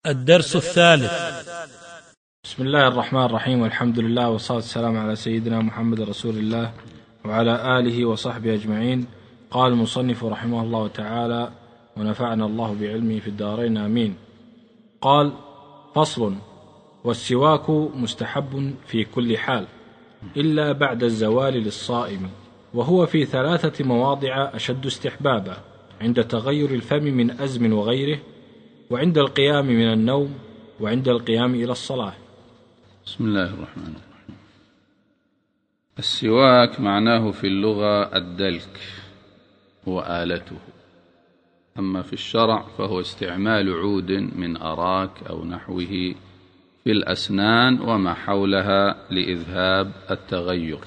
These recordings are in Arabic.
الدرس الثالث. بسم الله الرحمن الرحيم، والحمد لله والصلاة والسلام على سيدنا محمد رسول الله وعلى آله وصحبه أجمعين. قال المصنف رحمه الله تعالى: ونفعنا الله بعلمه في الدارين آمين. قال: فصل: والسواك مستحب في كل حال إلا بعد الزوال للصائم، وهو في 3 مواضع أشد استحبابا: عند تغير الفم من أزم وغيره، وعند القيام من النوم، وعند القيام إلى الصلاة. بسم الله الرحمن الرحيم. السواك معناه في اللغة الدلك وآلته، أما في الشرع فهو استعمال عود من أراك أو نحوه في الأسنان وما حولها لإذهاب التغير.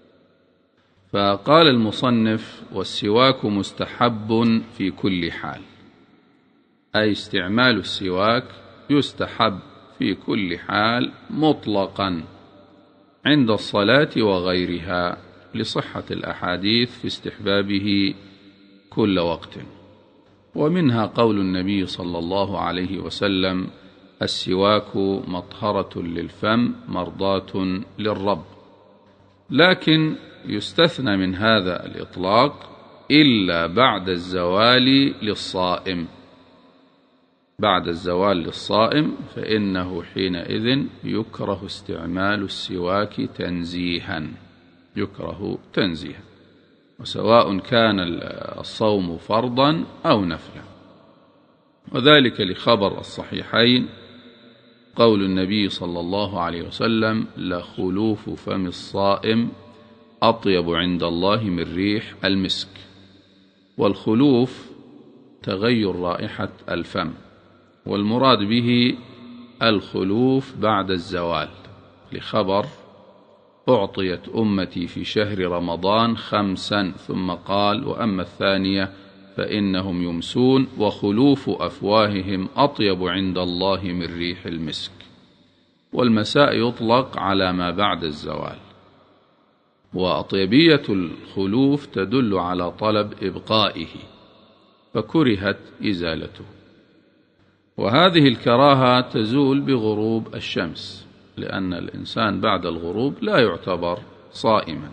فقال المصنف: والسواك مستحب في كل حال، أي استعمال السواك يستحب في كل حال مطلقا عند الصلاة وغيرها، لصحة الأحاديث في استحبابه كل وقت. ومنها قول النبي صلى الله عليه وسلم: السواك مطهرة للفم مرضاة للرب. لكن يستثنى من هذا الإطلاق إلا بعد الزوال للصائم. بعد الزوال للصائم فإنه حينئذ يكره استعمال السواك تنزيها، يكره تنزيها، وسواء كان الصوم فرضا أو نفلا. وذلك لخبر الصحيحين قول النبي صلى الله عليه وسلم: لخلوف فم الصائم أطيب عند الله من ريح المسك. والخلوف تغير رائحة الفم، والمراد به الخلوف بعد الزوال، لخبر: أعطيت أمتي في شهر رمضان 5، ثم قال: وأما الثانية فإنهم يمسون وخلوف أفواههم أطيب عند الله من ريح المسك. والمساء يطلق على ما بعد الزوال، وأطيبية الخلوف تدل على طلب إبقائه، فكرهت إزالته. وهذه الكراهة تزول بغروب الشمس، لأن الإنسان بعد الغروب لا يعتبر صائما.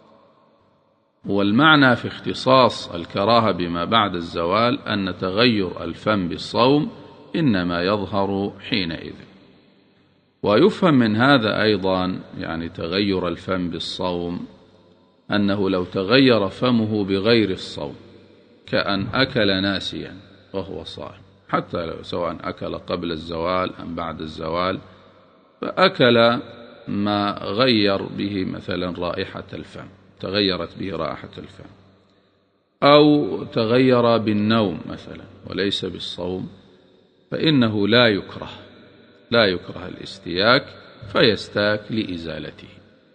والمعنى في اختصاص الكراهة بما بعد الزوال أن تغير الفم بالصوم إنما يظهر حينئذ. ويفهم من هذا أيضا يعني تغير الفم بالصوم أنه لو تغير فمه بغير الصوم، كأن أكل ناسيا وهو صائم، حتى لو سواء أكل قبل الزوال أم بعد الزوال، فأكل ما غير به مثلا رائحة الفم، تغيرت به رائحة الفم، أو تغير بالنوم مثلا وليس بالصوم، فإنه لا يكره الاستياك، فيستاك لإزالته.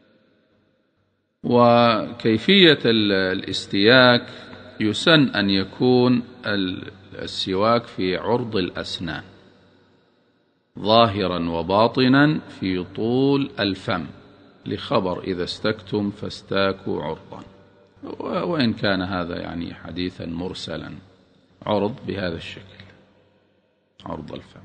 وكيفية الاستياك: يسن أن يكون السواك في عرض الأسنان ظاهرا وباطنا في طول الفم، لخبر: إذا استكتم فاستاكوا عرضا. وإن كان هذا يعني حديثا مرسلا، عرض بهذا الشكل، عرض الفم.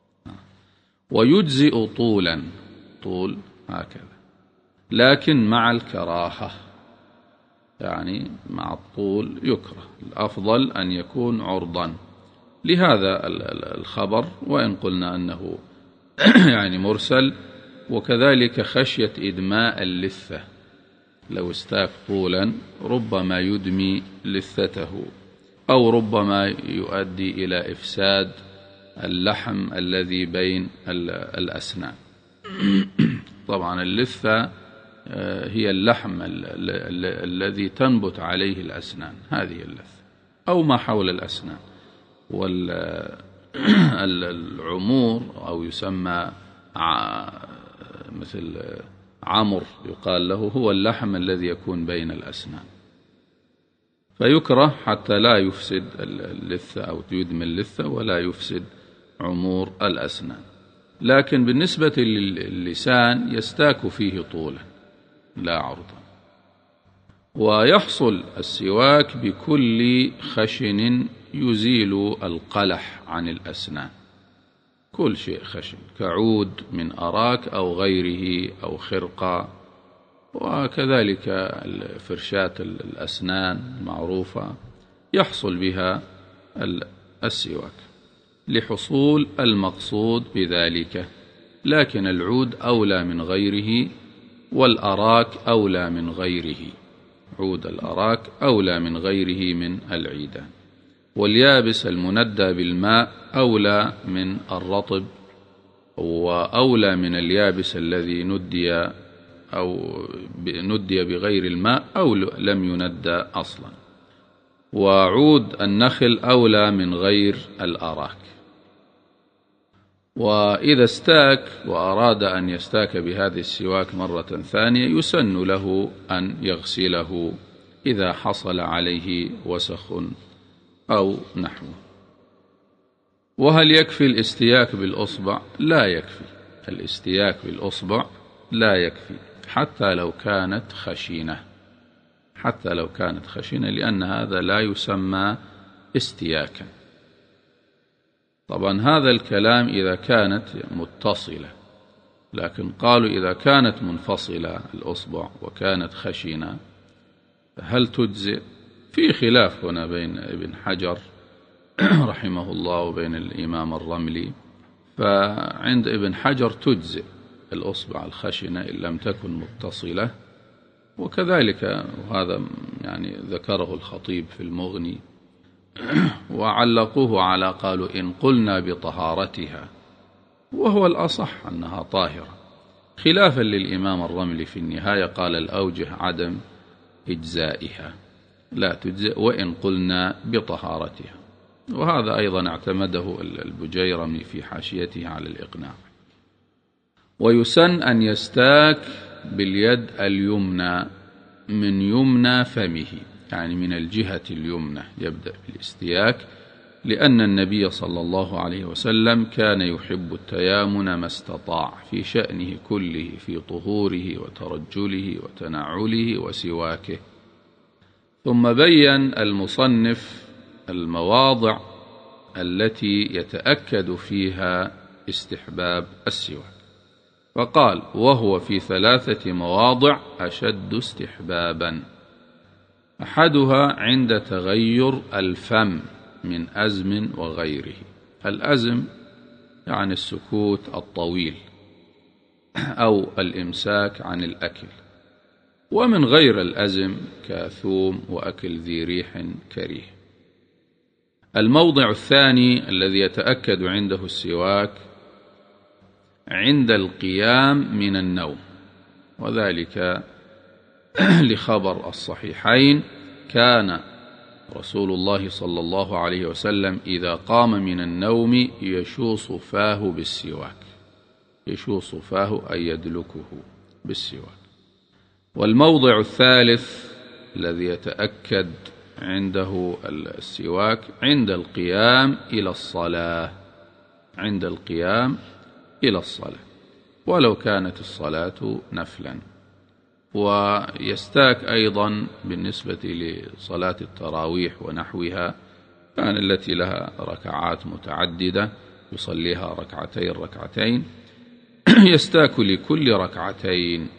ويجزئ طولا، طول هكذا، لكن مع الكراهة، يعني مع الطول يكره، الأفضل أن يكون عرضا لهذا الخبر، وإن قلنا أنه يعني مرسل. وكذلك خشية إدماء اللثة، لو استاك طولا ربما يدمي لثته، أو ربما يؤدي إلى إفساد اللحم الذي بين الأسنان. طبعا اللثة هي اللحم الذي تنبت عليه الأسنان، هذه اللثة، أو ما حول الأسنان. والعمور أو يسمى مثل عمر يقال له، هو اللحم الذي يكون بين الأسنان، فيكره حتى لا يفسد اللثة أو يدمي اللثة ولا يفسد عمور الأسنان. لكن بالنسبة للسان يستاك فيه طولا لا عرضا. ويحصل السواك بكل خشن يزيل القلح عن الأسنان، كل شيء خشن كعود من أراك أو غيره أو خرقة، وكذلك فرشاة الأسنان المعروفة يحصل بها السواك لحصول المقصود بذلك، لكن العود أولى من غيره، والأراك أولى من غيره، عود الأراك أولى من غيره من العيدان، واليابس المندى بالماء أولى من الرطب، وأولى من اليابس الذي ندي بغير الماء أو لم يندى أصلا، وعود النخل أولى من غير الأراك. وإذا استاك وأراد أن يستاك بهذه السواك مرة ثانية يسن له أن يغسله إذا حصل عليه وسخ أو نحوه. وهل يكفي الاستياك بالأصبع؟ لا يكفي، الاستياك بالأصبع لا يكفي حتى لو كانت خشنة، لأن هذا لا يسمى استياكا. طبعا هذا الكلام إذا كانت متصلة، لكن قالوا إذا كانت منفصلة الأصبع وكانت خشنة هل تجزئ؟ في خلاف هنا بين ابن حجر رحمه الله وبين الإمام الرملي، فعند ابن حجر تجزئ الأصبع الخشنة إن لم تكن متصلة، وكذلك وهذا يعني ذكره الخطيب في المغني، وعلقوه على قالوا إن قلنا بطهارتها، وهو الأصح أنها طاهرة، خلافا للإمام الرملي في النهاية قال الأوجه عدم إجزائها، لا تجزئ وإن قلنا بطهارتها، وهذا أيضا اعتمده البجيرمي في حاشيته على الإقناع. ويسن أن يستاك باليد اليمنى من يمنى فمه، يعني من الجهة اليمنى يبدأ بالاستياك، لأن النبي صلى الله عليه وسلم كان يحب التيامن ما استطاع في شأنه كله، في طهوره وترجله وتنعله وسواكه. ثم بين المصنف المواضع التي يتأكد فيها استحباب السواك، فقال وهو في 3 مواضع أشد استحبابا: أحدها عند تغير الفم من أزم وغيره، الأزم يعني السكوت الطويل أو الإمساك عن الأكل، ومن غير الأزم كثوم وأكل ذي ريح كريه. الموضع الثاني الذي يتأكد عنده السواك عند القيام من النوم، وذلك لخبر الصحيحين كان رسول الله صلى الله عليه وسلم إذا قام من النوم يشوص فاه بالسواك، يشوص فاه أي يدلكه بالسواك. والموضع الثالث الذي يتأكد عنده السواك عند القيام إلى الصلاة، عند القيام إلى الصلاة ولو كانت الصلاة نفلا. ويستاك أيضا بالنسبة لصلاة التراويح ونحوها، كان التي لها ركعات متعددة يصليها ركعتين يستاك لكل ركعتين.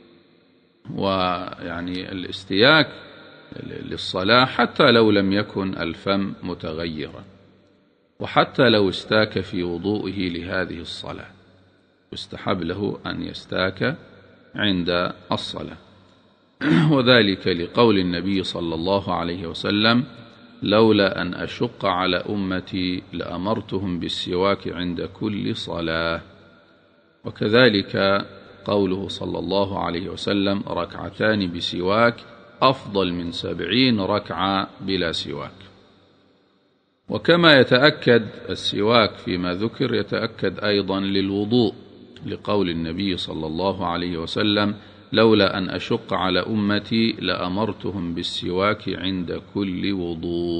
ويعني الاستياك للصلاة حتى لو لم يكن الفم متغيرا، وحتى لو استاك في وضوئه لهذه الصلاة يستحب له أن يستاك عند الصلاة، وذلك لقول النبي صلى الله عليه وسلم: لولا أن أشق على أمتي لأمرتهم بالسواك عند كل صلاة. وكذلك قوله صلى الله عليه وسلم: 2 ركعتان بسواك أفضل من 70 ركعة بلا سواك. وكما يتأكد السواك فيما ذكر يتأكد أيضا للوضوء، لقول النبي صلى الله عليه وسلم: لولا أن أشق على أمتي لأمرتهم بالسواك عند كل وضوء.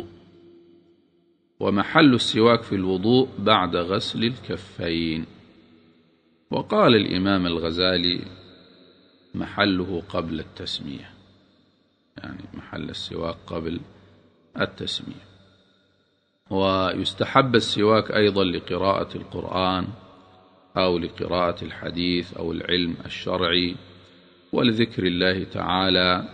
ومحل السواك في الوضوء بعد غسل الكفين. وقال الإمام الغزالي: محله قبل التسمية، يعني محل السواك قبل التسمية. ويستحب السواك أيضا لقراءة القرآن أو لقراءة الحديث أو العلم الشرعي ولذكر الله تعالى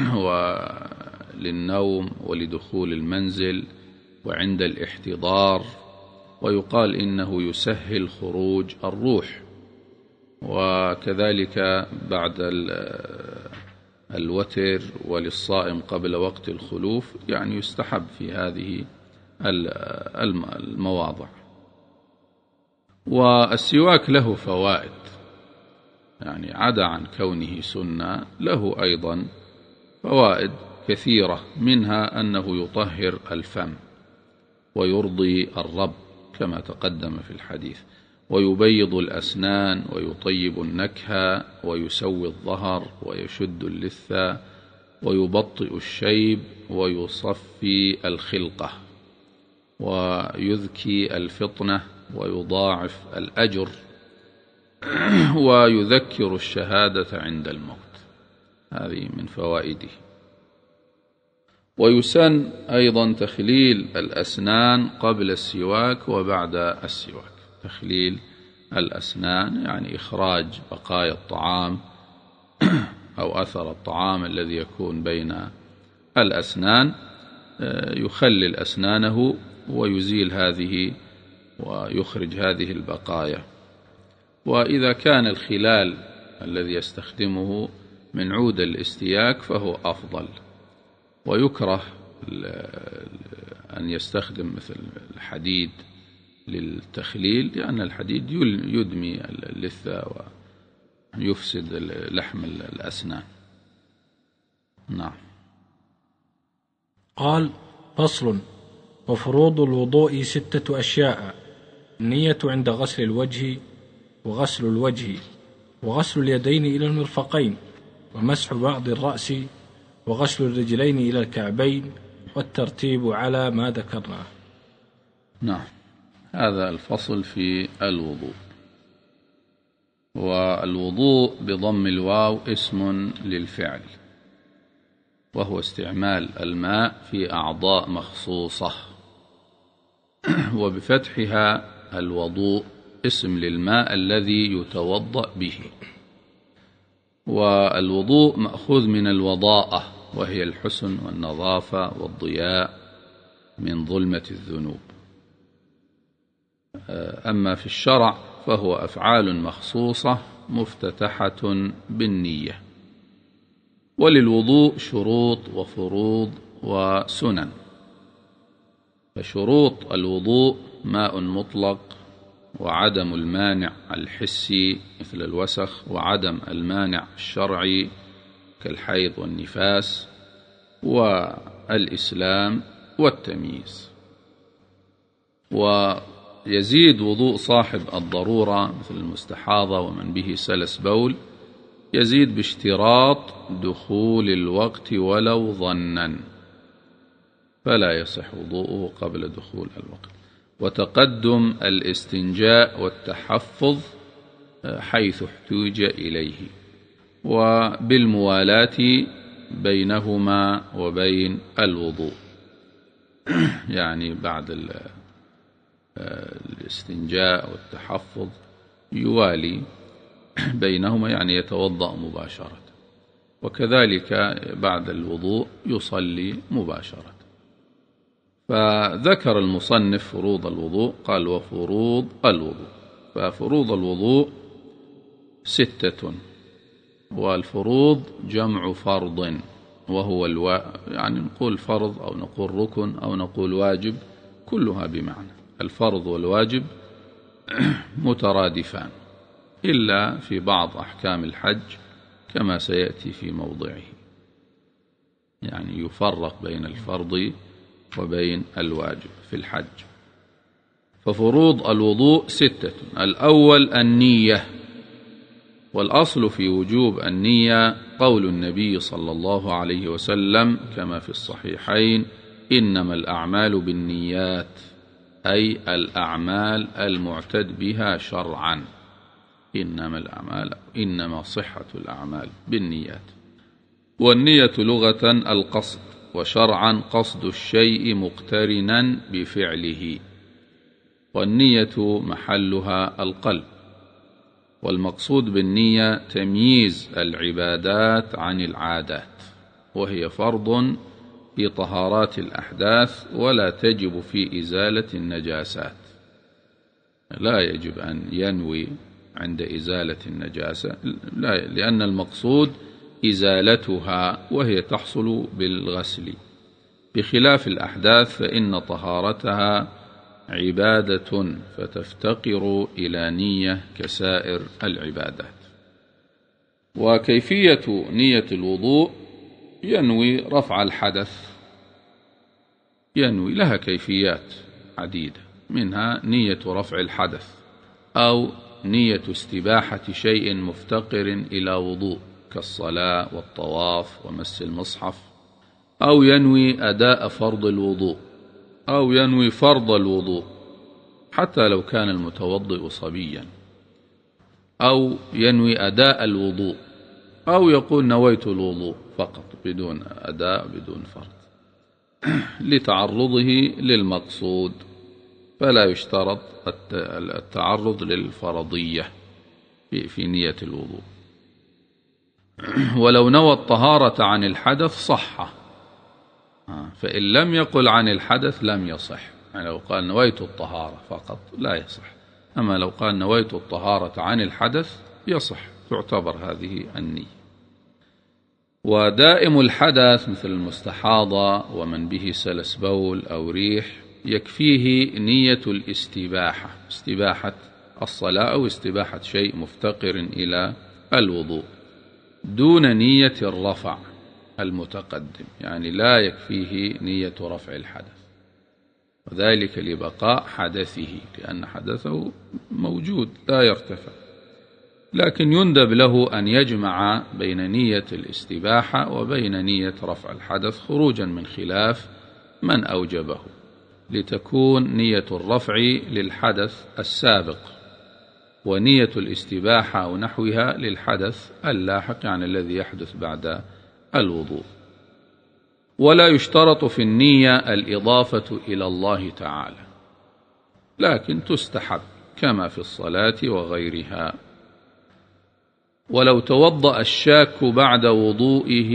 وللنوم ولدخول المنزل وعند الاحتضار، ويقال إنه يسهل خروج الروح. وكذلك بعد الوتر وللصائم قبل وقت الخلوف، يعني يستحب في هذه المواضع. والسواك له فوائد، يعني عدا عن كونه سنة له أيضا فوائد كثيرة، منها أنه يطهر الفم ويرضي الرب كما تقدم في الحديث، ويبيض الأسنان ويطيب النكهة ويسوي الظهر ويشد اللثة ويبطئ الشيب ويصفي الخلقة ويذكي الفطنة ويضاعف الأجر ويذكر الشهادة عند الموت. هذه من فوائده. ويسن أيضا تخليل الأسنان قبل السواك وبعد السواك. تخليل الأسنان يعني إخراج بقايا الطعام أو أثر الطعام الذي يكون بين الأسنان، يخلل أسنانه ويزيل هذه ويخرج هذه البقايا. وإذا كان الخلال الذي يستخدمه من عود الاستياك فهو أفضل، ويكره أن يستخدم مثل الحديد للتخليل، لأن الحديد يدمي اللثة ويفسد لحم الأسنان. نعم. قال: فصل. وفروض الوضوء 6 أشياء: النية عند غسل الوجه، وغسل الوجه، وغسل اليدين إلى المرفقين، ومسح بعض الرأس، وغسل الرجلين إلى الكعبين، والترتيب على ما ذكرناه. نعم. هذا الفصل في الوضوء. والوضوء بضم الواو اسم للفعل، وهو استعمال الماء في أعضاء مخصوصة، وبفتحها الوضوء اسم للماء الذي يتوضأ به. والوضوء مأخوذ من الوضاءة، وهي الحسن والنظافة والضياء من ظلمة الذنوب. أما في الشرع فهو أفعال مخصوصة مفتتحة بالنية. وللوضوء شروط وفروض وسنن. فشروط الوضوء: ماء مطلق، وعدم المانع الحسي مثل الوسخ، وعدم المانع الشرعي كالحيض والنفاس، والإسلام والتمييز. ويزيد وضوء صاحب الضرورة مثل المستحاضة ومن به سلس بول، يزيد باشتراط دخول الوقت ولو ظنا، فلا يصح وضوءه قبل دخول الوقت. وتقدم الاستنجاء والتحفظ حيث احتوج إليه، وبالموالاة بينهما وبين الوضوء، يعني بعد الاستنجاء والتحفظ يوالي بينهما، يعني يتوضأ مباشرة، وكذلك بعد الوضوء يصلي مباشرة. فذكر المصنف فروض الوضوء، قال: وفروض الوضوء. ففروض الوضوء 6، والفروض جمع فرض، وهو يعني نقول فرض أو نقول ركن أو نقول واجب، كلها بمعنى. الفرض والواجب مترادفان، إلا في بعض أحكام الحج كما سيأتي في موضعه، يعني يفرق بين الفرض وبين الواجب في الحج. ففروض الوضوء 6: الأول النية. والأصل في وجوب النية قول النبي صلى الله عليه وسلم كما في الصحيحين: إنما الأعمال بالنيات، أي الأعمال المعتد بها شرعا. إنما صحة الأعمال بالنيات. والنية لغة القصد، وشرعا قصد الشيء مقترنا بفعله، والنية محلها القلب. والمقصود بالنية تمييز العبادات عن العادات، وهي فرض في طهارات الأحداث ولا تجب في إزالة النجاسات. لا يجب أن ينوي عند إزالة النجاسة، لا، لأن المقصود إزالتها وهي تحصل بالغسل، بخلاف الأحداث فإن طهارتها عبادة فتفتقر إلى نية كسائر العبادات. وكيفية نية الوضوء: ينوي رفع الحدث، ينوي، لها كيفيات عديدة، منها نية رفع الحدث، أو نية استباحة شيء مفتقر إلى وضوء كالصلاة والطواف ومس المصحف، أو ينوي أداء فرض الوضوء، أو ينوي فرض الوضوء حتى لو كان المتوضئ صبيا، أو ينوي أداء الوضوء، أو يقول نويت الوضوء فقط بدون أداء بدون فرض لتعرضه للمقصود، فلا يشترط التعرض للفرضية في نية الوضوء. ولو نوى الطهارة عن الحدث صح، فإن لم يقل عن الحدث لم يصح. يعني لو قال نويت الطهارة فقط لا يصح، أما لو قال نويت الطهارة عن الحدث يصح، تعتبر هذه النية. ودائم الحدث مثل المستحاضة ومن به سلس بول أو ريح يكفيه نية الاستباحة، استباحة الصلاة أو استباحة شيء مفتقر إلى الوضوء، دون نية الرفع المتقدم، يعني لا يكفيه نية رفع الحدث، وذلك لبقاء حدثه، لأن حدثه موجود لا يرتفع. لكن يندب له أن يجمع بين نية الاستباحة وبين نية رفع الحدث خروجا من خلاف من أوجبه، لتكون نية الرفع للحدث السابق، ونية الاستباحة ونحوها للحدث اللاحق، يعني الذي يحدث بعد الوضوء. ولا يشترط في النية الإضافة إلى الله تعالى، لكن تستحب كما في الصلاة وغيرها. ولو توضأ الشاك بعد وضوئه،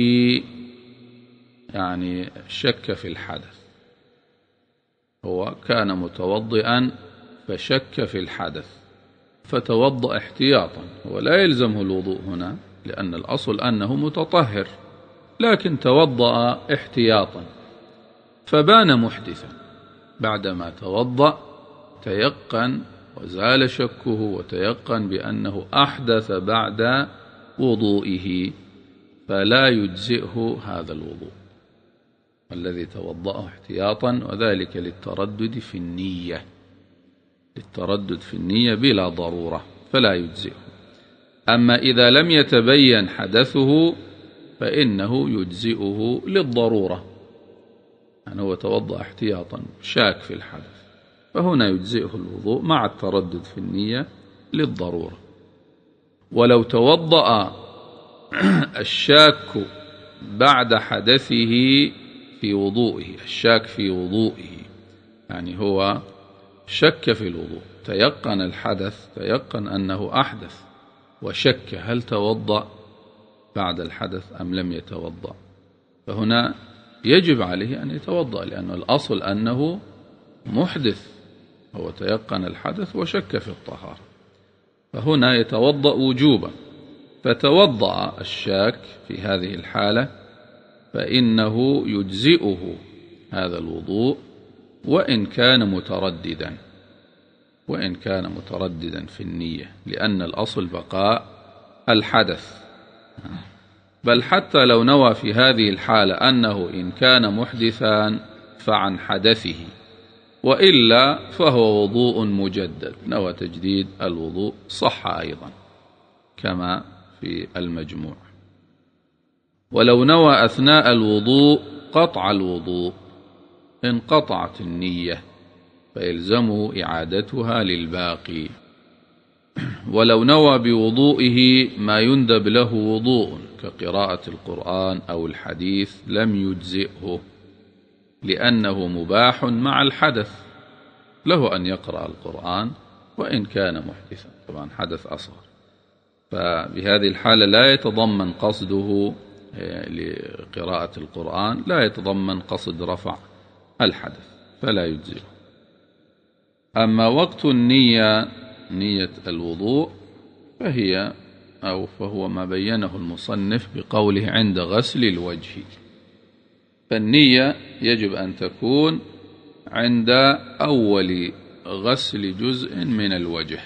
يعني شك في الحدث، هو كان متوضئا فشك في الحدث فتوضأ احتياطا، ولا يلزمه الوضوء هنا لأن الأصل أنه متطهر، لكن توضأ احتياطا فبان محدثا، بعدما توضأ تيقن وزال شكه وتيقن بأنه أحدث بعد وضوئه، فلا يجزئه هذا الوضوء الذي توضأه احتياطا، وذلك للتردد في النية، للتردد في النية بلا ضرورة، فلا يجزئه. أما إذا لم يتبين حدثه فإنه يجزئه للضرورة، يعني هو توضأ احتياطا شاك في الحدث، فهنا يجزئه الوضوء مع التردد في النية للضرورة. ولو توضأ الشاك بعد حدثه في وضوئه، الشاك في وضوئه يعني هو شك في الوضوء، تيقن الحدث، تيقن أنه أحدث وشك هل توضأ بعد الحدث أم لم يتوضأ، فهنا يجب عليه أن يتوضأ، لأن الأصل أنه محدث، هو تيقن الحدث وشك في الطهارة، فهنا يتوضأ وجوبا. فتوضأ الشاك في هذه الحالة فإنه يجزئه هذا الوضوء وإن كان مترددا، وإن كان مترددا في النية، لأن الأصل بقاء الحدث. بل حتى لو نوى في هذه الحالة أنه إن كان محدثا فعن حدثه، وإلا فهو وضوء مجدد، نوى تجديد الوضوء صح أيضا كما في المجموع. ولو نوى أثناء الوضوء قطع الوضوء انقطعت النية فيلزمه إعادتها للباقي. ولو نوى بوضوئه ما يندب له وضوء كقراءة القرآن أو الحديث لم يجزئه، لأنه مباح مع الحدث، له أن يقرأ القرآن وإن كان محدثا، طبعا حدث أصغر، فبهذه الحالة لا يتضمن قصده لقراءة القرآن، لا يتضمن قصد رفع الحدث فلا يجزئه. أما وقت النية، نية الوضوء، فهو ما بينه المصنف بقوله عند غسل الوجه. فالنية يجب أن تكون عند أول غسل جزء من الوجه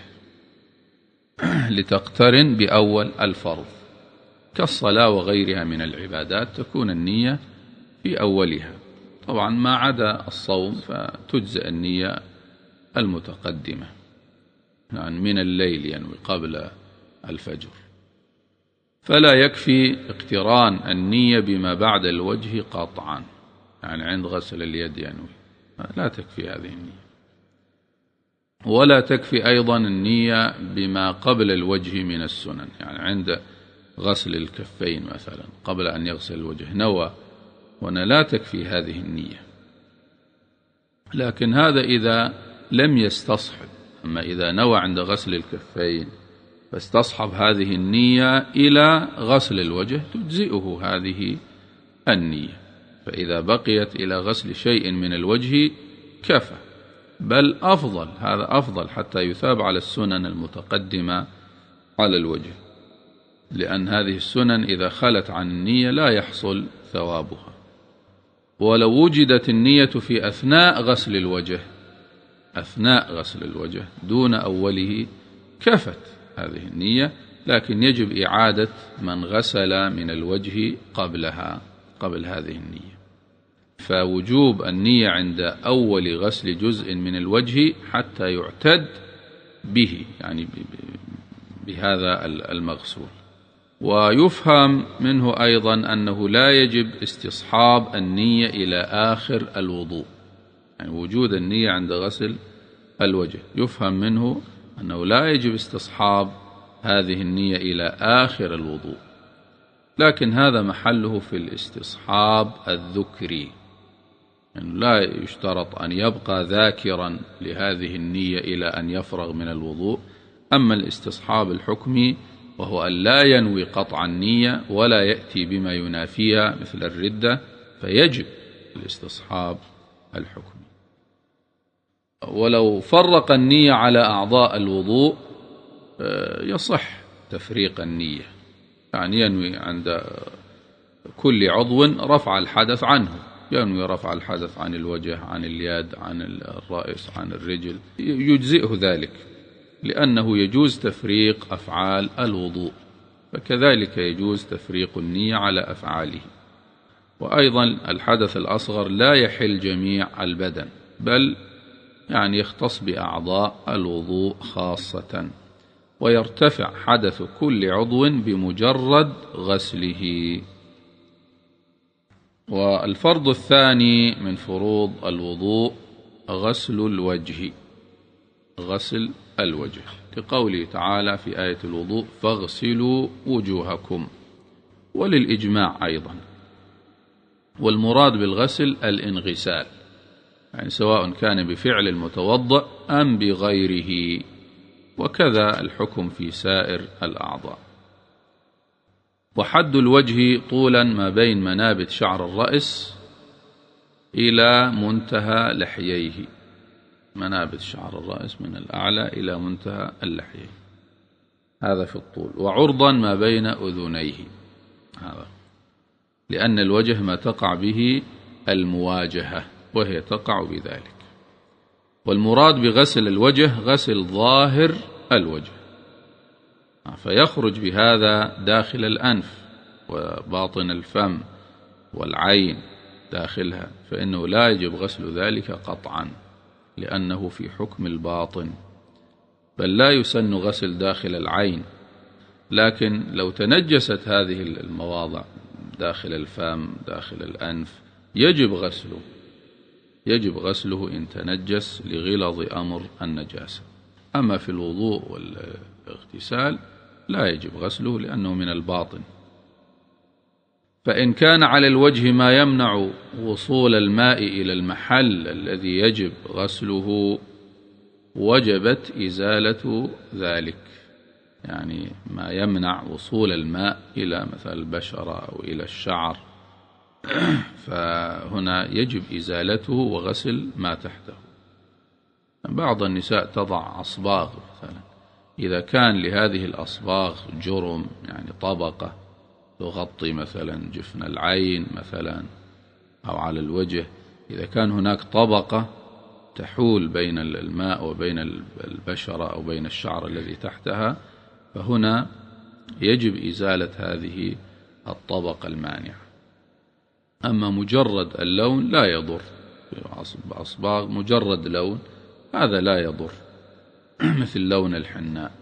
لتقترن بأول الفرض، كالصلاة وغيرها من العبادات تكون النية في أولها. طبعا ما عدا الصوم فتجزئ النية المتقدمة، يعني من الليل ينوي قبل الفجر. فلا يكفي اقتران النية بما بعد الوجه قطعا، يعني عند غسل اليد ينوي، لا تكفي هذه النية. ولا تكفي أيضا النية بما قبل الوجه من السنن، يعني عند غسل الكفين مثلا قبل أن يغسل الوجه نوى، وأنا لا تكفي هذه النية. لكن هذا إذا لم يستصحب. أما إذا نوى عند غسل الكفين فاستصحب هذه النية إلى غسل الوجه تجزئه هذه النية، فإذا بقيت إلى غسل شيء من الوجه كفى، بل أفضل، هذا أفضل حتى يثاب على السنن المتقدمة على الوجه، لأن هذه السنن إذا خلت عن النية لا يحصل ثوابها. ولو وجدت النية في أثناء غسل الوجه، أثناء غسل الوجه دون أوله كفت هذه النية، لكن يجب إعادة من غسل من الوجه قبل هذه النية. فوجوب النية عند أول غسل جزء من الوجه حتى يعتد به، يعني بهذا المغسول. ويفهم منه أيضا أنه لا يجب استصحاب النية إلى آخر الوضوء، يعني وجود النية عند غسل الوجه يفهم منه أنه لا يجب استصحاب هذه النية إلى آخر الوضوء، لكن هذا محله في الاستصحاب الذكري، يعني لا يشترط أن يبقى ذاكرا لهذه النية إلى أن يفرغ من الوضوء. أما الاستصحاب الحكمي وهو أن لا ينوي قطع النية ولا يأتي بما ينافيها مثل الردة، فيجب الاستصحاب الحكمي. ولو فرق النية على أعضاء الوضوء يصح تفريق النية، يعني ينوي عند كل عضو رفع الحدث عنه، ينوي رفع الحدث عن الوجه، عن اليد، عن الرأس، عن الرجل، يجزئه ذلك، لأنه يجوز تفريق أفعال الوضوء، فكذلك يجوز تفريق النية على أفعاله. وأيضا الحدث الأصغر لا يحل جميع البدن، بل يعني يختص بأعضاء الوضوء خاصة، ويرتفع حدث كل عضو بمجرد غسله. والفرض الثاني من فروض الوضوء غسل الوجه، غسل الوجه، كقوله تعالى في آية الوضوء فاغسلوا وجوهكم، وللإجماع أيضا. والمراد بالغسل الانغسال، يعني سواء كان بفعل المتوضأ أم بغيره، وكذا الحكم في سائر الأعضاء. وحد الوجه طولا ما بين منابت شعر الرأس إلى منتهى لحييه، منابت شعر الرأس من الأعلى إلى منتهى اللحيين، هذا في الطول. وعرضا ما بين أذنيه، هذا لأن الوجه ما تقع به المواجهة، وهي تقع بذلك. والمراد بغسل الوجه غسل ظاهر الوجه، فيخرج بهذا داخل الأنف وباطن الفم والعين داخلها، فإنه لا يجب غسل ذلك قطعا، لأنه في حكم الباطن. بل لا يسن غسل داخل العين، لكن لو تنجست هذه المواضع داخل الفم داخل الأنف يجب غسله إن تنجس لغلظ أمر النجاسة. أما في الوضوء والاغتسال لا يجب غسله لأنه من الباطن. فإن كان على الوجه ما يمنع وصول الماء إلى المحل الذي يجب غسله وجبت إزالة ذلك، يعني ما يمنع وصول الماء إلى مثل البشرة أو إلى الشعر، فهنا يجب إزالته وغسل ما تحته. بعض النساء تضع أصباغ مثلا، إذا كان لهذه الأصباغ جرم، يعني طبقة تغطي مثلا جفن العين مثلا أو على الوجه، إذا كان هناك طبقة تحول بين الماء وبين البشرة أو بين الشعر الذي تحتها، فهنا يجب إزالة هذه الطبقة المانعة. أما مجرد اللون لا يضر، بأصباغ مجرد لون هذا لا يضر مثل لون الحناء.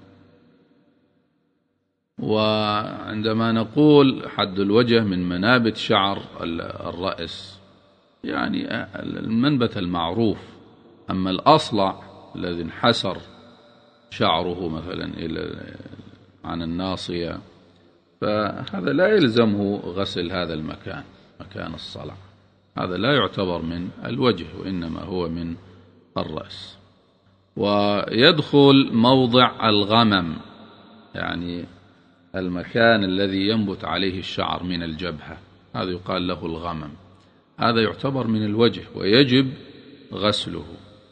وعندما نقول حد الوجه من منابت شعر الرأس، يعني المنبت المعروف. أما الأصلع الذي انحسر شعره مثلا عن الناصية، فهذا لا يلزمه غسل هذا المكان، مكان الصلع، هذا لا يعتبر من الوجه وإنما هو من الرأس. ويدخل موضع الغمم، يعني المكان الذي ينبت عليه الشعر من الجبهة، هذا يقال له الغمم، هذا يعتبر من الوجه ويجب غسله.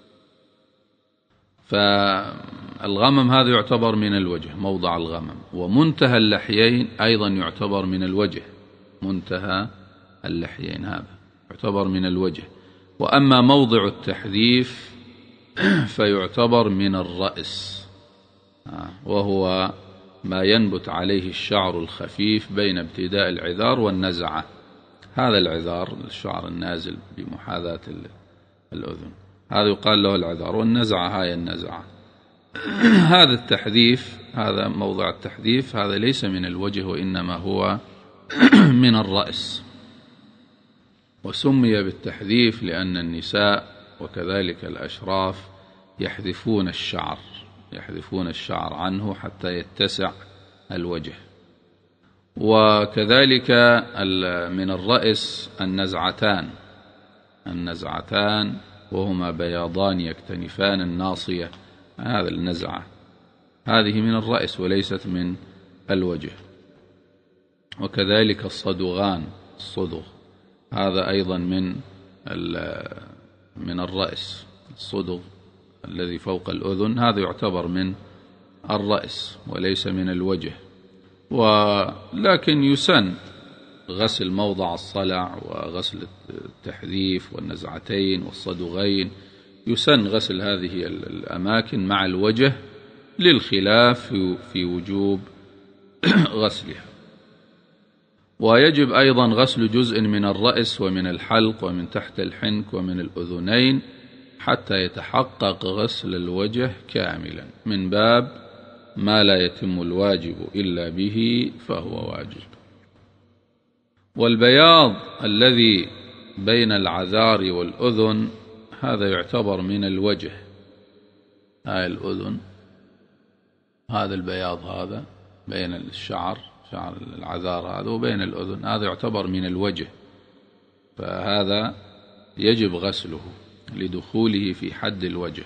فالغمم هذا يعتبر من الوجه، موضع الغمم. ومنتهى اللحيين أيضا يعتبر من الوجه، منتهى اللحيين هذا يعتبر من الوجه. وأما موضع التحذيف فيعتبر من الرأس، وهو ما ينبت عليه الشعر الخفيف بين ابتداء العذار والنزعة. هذا العذار، الشعر النازل بمحاذاة الأذن، هذا يقال له العذار، والنزعة هاي النزعة. هذا التحذيف، هذا موضع التحذيف، هذا ليس من الوجه وإنما هو من الرأس. وسمي بالتحذيف لأن النساء وكذلك الأشراف يحذفون الشعر عنه حتى يتسع الوجه. وكذلك من الرأس النزعتان وهما بياضان يكتنفان الناصية، هذا النزعة هذه من الرأس وليست من الوجه. وكذلك الصدغان، الصدغ هذا أيضا من الرأس، الصدغ الذي فوق الأذن هذا يعتبر من الرأس وليس من الوجه. ولكن يسن غسل موضع الصلع وغسل التحذيف والنزعتين والصدغين، يسن غسل هذه الأماكن مع الوجه للخلاف في وجوب غسلها. ويجب أيضا غسل جزء من الرأس ومن الحلق ومن تحت الحنك ومن الأذنين حتى يتحقق غسل الوجه كاملا، من باب ما لا يتم الواجب إلا به فهو واجب. والبياض الذي بين العذار والأذن هذا يعتبر من الوجه، هاي الأذن، هذا البياض هذا بين الشعر، شعر العذار هذا وبين الأذن، هذا يعتبر من الوجه، فهذا يجب غسله لدخوله في حد الوجه.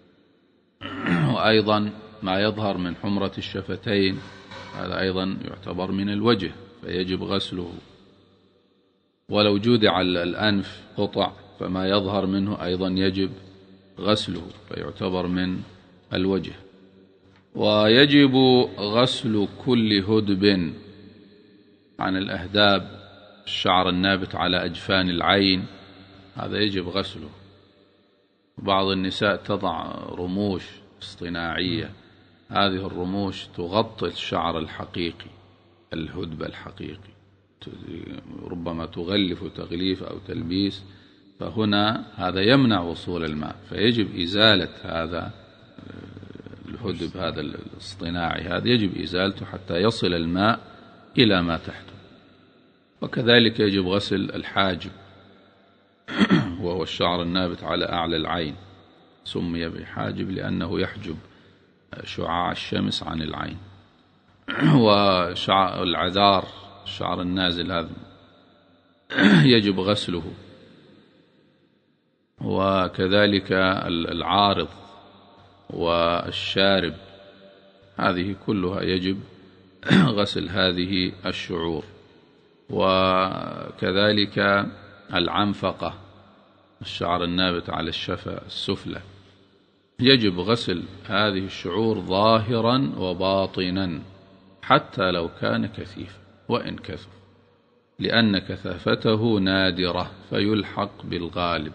وأيضا ما يظهر من حمرة الشفتين هذا أيضا يعتبر من الوجه فيجب غسله. ولو جودع الأنف قطع فما يظهر منه أيضا يجب غسله فيعتبر من الوجه. ويجب غسل كل هدب عن الأهداب، الشعر النابت على أجفان العين هذا يجب غسله. بعض النساء تضع رموش اصطناعية، هذه الرموش تغطي الشعر الحقيقي، الهدب الحقيقي، ربما تغلف تغليف أو تلبيس، فهنا هذا يمنع وصول الماء، فيجب إزالة هذا الهدب، هذا الاصطناعي، هذا يجب إزالته حتى يصل الماء إلى ما تحته. وكذلك يجب غسل الحاجب وهو الشعر النابت على أعلى العين، سمي بحاجب لأنه يحجب شعاع الشمس عن العين. والعذار، الشعر النازل هذا يجب غسله، وكذلك العارض والشارب، هذه كلها يجب غسل هذه الشعور. وكذلك العنفقة، الشعر النابت على الشفة السفلى، يجب غسل هذه الشعور ظاهرا وباطنا حتى لو كان كثيفا وإن كثف، لأن كثافته نادرة فيلحق بالغالب.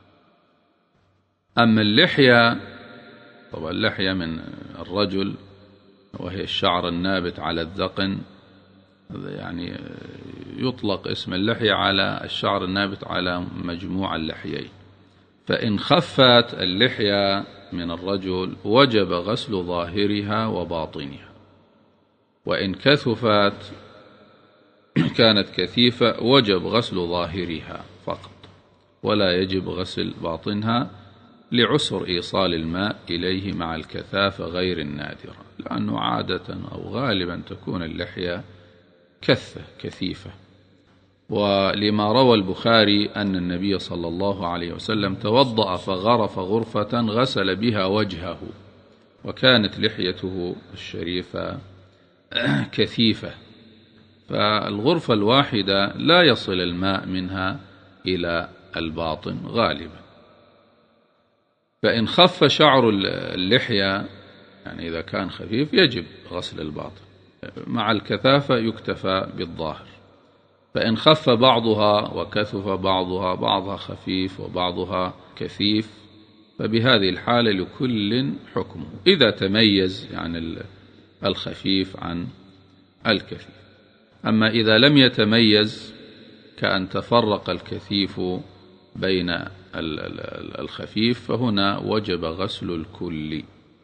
أما اللحية، طبعا اللحية من الرجل وهي الشعر النابت على الذقن، يعني يطلق اسم اللحية على الشعر النابت على مجموع اللحيين. فإن خفت اللحية من الرجل وجب غسل ظاهرها وباطنها، وإن كثفت كانت كثيفة وجب غسل ظاهرها فقط، ولا يجب غسل باطنها لعسر إيصال الماء إليه مع الكثافة غير النادرة، لأنه عادة أو غالبا تكون اللحية كثيفة. ولما روى البخاري أن النبي صلى الله عليه وسلم توضأ فغرف غرفة غسل بها وجهه، وكانت لحيته الشريفة كثيفة، فالغرفة الواحدة لا يصل الماء منها إلى الباطن غالبا. فإن خف شعر اللحية، يعني إذا كان خفيف، يجب غسل الباطن، مع الكثافة يكتفى بالظاهر. فإن خف بعضها وكثف بعضها خفيف وبعضها كثيف، فبهذه الحالة لكل حكمه، إذا تميز يعني الخفيف عن الكثيف. أما إذا لم يتميز، كأن تفرق الكثيف بين الخفيف، فهنا وجب غسل الكل.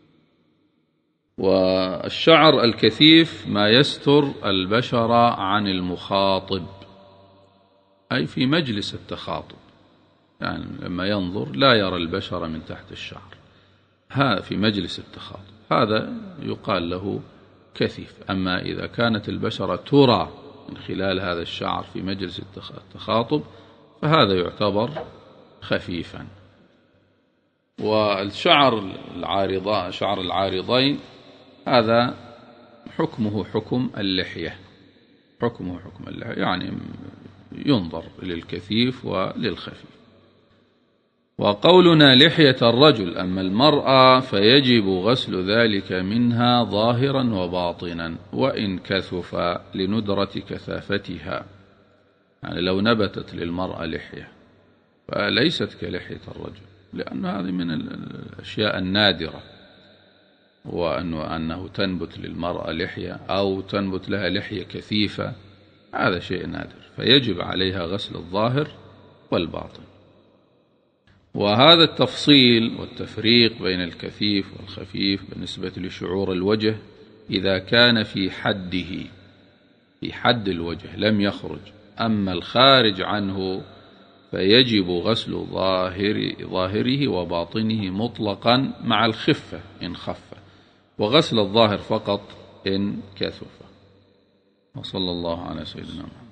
والشعر الكثيف ما يستر البشرة عن المخاطب، أي في مجلس التخاطب، يعني لما ينظر لا يرى البشرة من تحت الشعر، هذا في مجلس التخاطب، هذا يقال له كثيف. أما إذا كانت البشرة ترى من خلال هذا الشعر في مجلس التخاطب، فهذا يعتبر خفيفا. والشعر شعر العارضين هذا حكمه حكم اللحية، يعني ينظر للكثيف وللخفيف. وقولنا لحية الرجل، أما المرأة فيجب غسل ذلك منها ظاهرا وباطنا وإن كثف لندرة كثافتها، يعني لو نبتت للمرأة لحية فليست كلحية الرجل، لأن هذه من الأشياء النادرة، وأنه تنبت للمرأة لحية أو تنبت لها لحية كثيفة، هذا شيء نادر، فيجب عليها غسل الظاهر والباطن. وهذا التفصيل والتفريق بين الكثيف والخفيف بالنسبة لشعور الوجه إذا كان في حد الوجه لم يخرج. أما الخارج عنه فيجب غسل ظاهره وباطنه مطلقا مع الخفة إن خف، وغسل الظاهر فقط إن كثف. وصلى الله على سيدنا محمد.